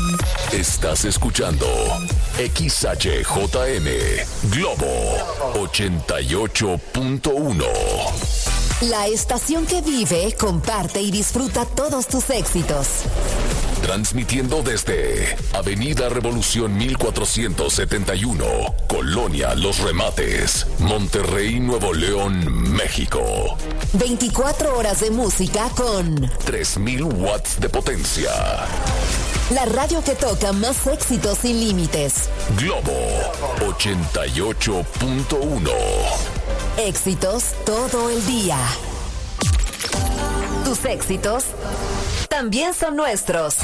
Estás escuchando XHJM Globo 88.1. La estación que vive, comparte y disfruta todos tus éxitos. Transmitiendo desde Avenida Revolución 1471, Colonia Los Remates, Monterrey, Nuevo León, México. 24 horas de música con 3000 watts de potencia. La radio que toca más éxitos sin límites. Globo 88.1. Éxitos todo el día. Tus éxitos también son nuestros.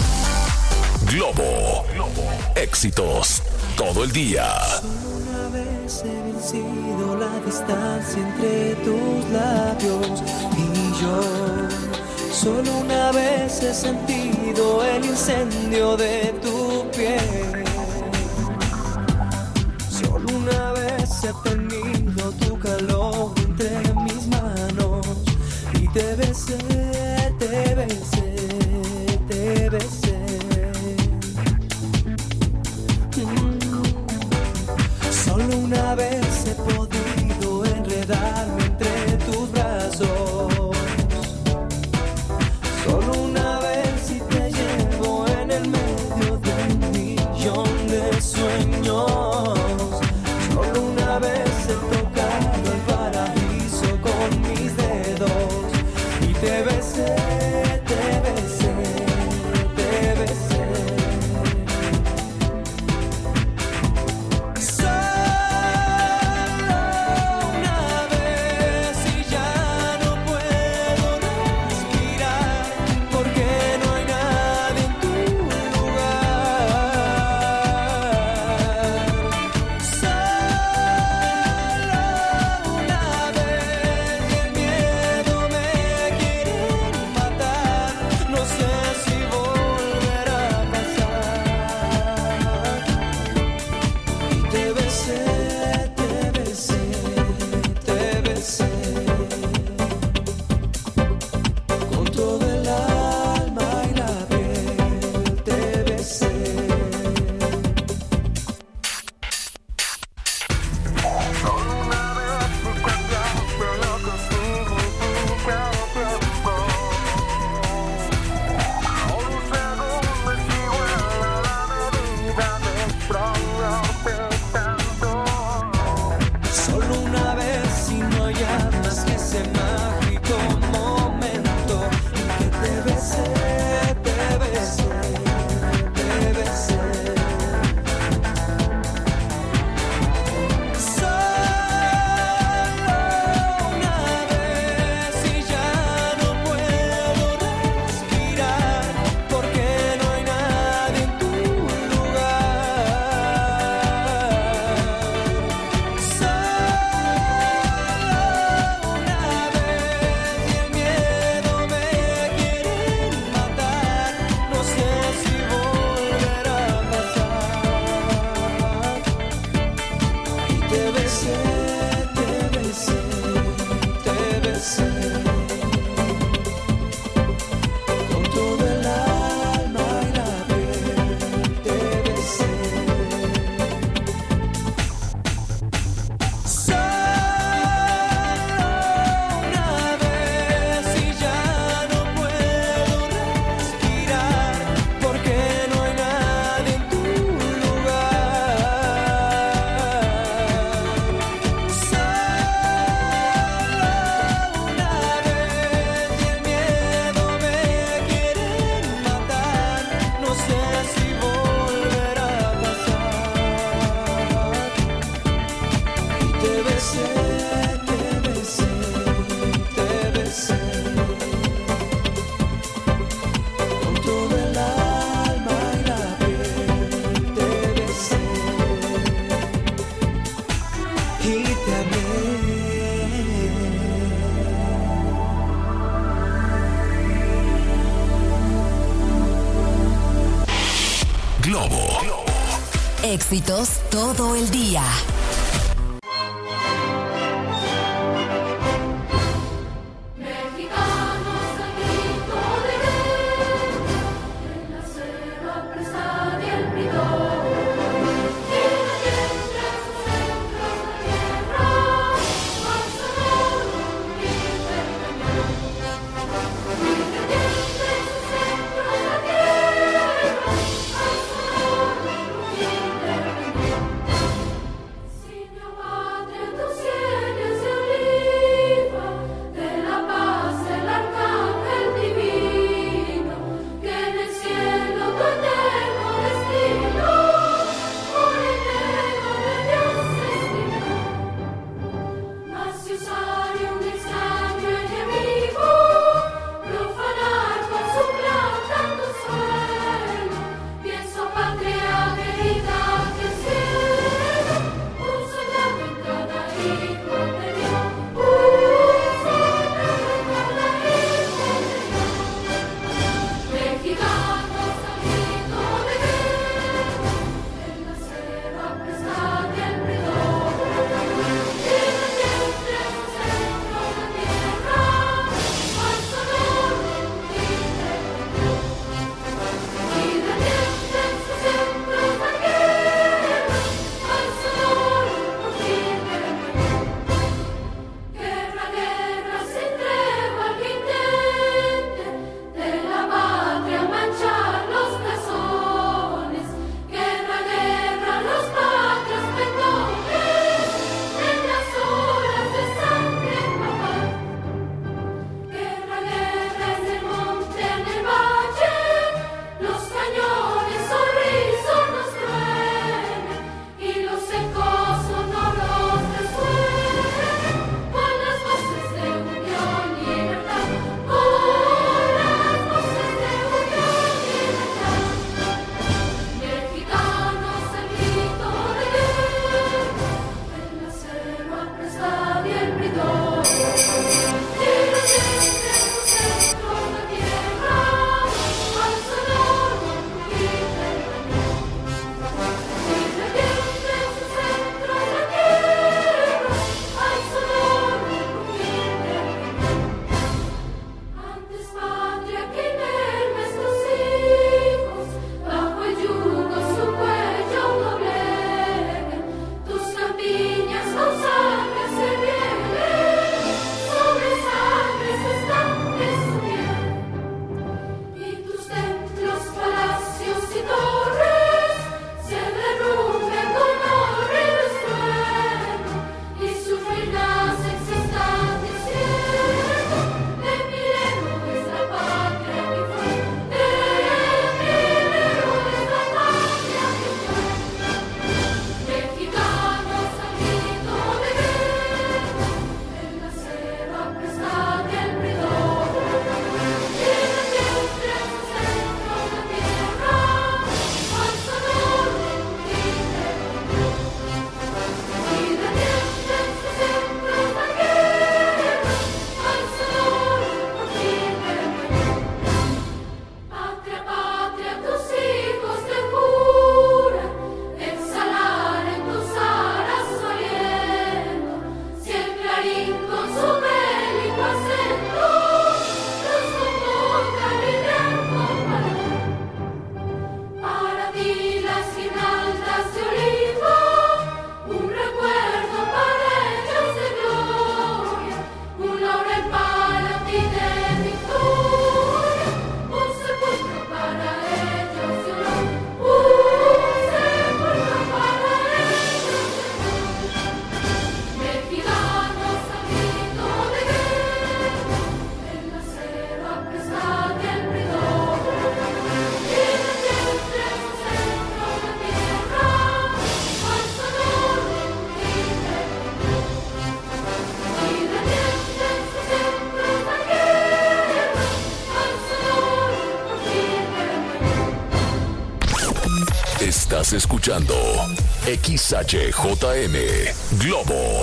Globo. Éxitos todo el día. Solo una vez he vencido la distancia entre tus labios y yo. Solo una vez he sentido el incendio de tu piel. Solo una vez he tenido tu calor entre mis manos y te besé, te besé, te besé. Solo una vez he podido enredarme entre tus brazos. Solo una vez y te llevo en el medio de un millón de sueños. Solo una vez he tocado el paraíso con mis dedos y te besé, te besé, te besé. Solo una vez y ya no puedo respirar porque no hay nadie en tu lugar. Solo una vez y el miedo me quiere matar. No sé si volverá a pasar. Y te besé, te besé, te besé. Con todo el alma y la piel te besé. Solo una vez y cambiaste lo que significa el tiempo. Solo un segundo es igual a la medida de extrañarte tanto. Solo una vez y no hay más que ese mágico momento en que te besé, te besé, te besé. Solo una vez y ya no puedo respirar porque no hay nadie en tu lugar. Solo una vez y el miedo me quiere matar. No sé si volverá a pasar. Y te besé, te besé, te besé. Con todo el alma y la piel te besé. Solo una vez y ya no puedo respirar porque no hay nadie en tu lugar. Solo una vez y el miedo me quiere matar. No sé si volverá a pasar. Y te besé, te besé, te besé. Con todo el alma y la piel te besé. Y te amé. Globo. Éxitos todo el día. Mexicanos al grito de guerra, en la selva presa Estás escuchando XHJM Globo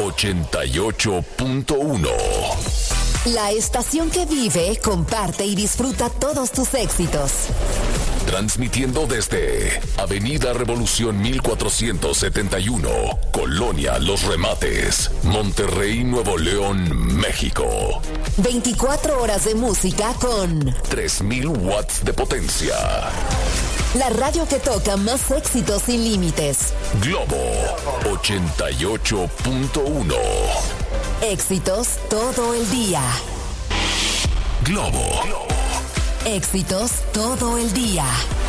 88.1. La estación que vive, comparte y disfruta todos tus éxitos. Transmitiendo desde Avenida Revolución 1471, Colonia Los Remates, Monterrey, Nuevo León, México. 24 horas de música con 3000 watts de potencia. la radio que toca más éxitos sin límites. Globo 88.1. Éxitos todo el día. Globo. Éxitos todo el día.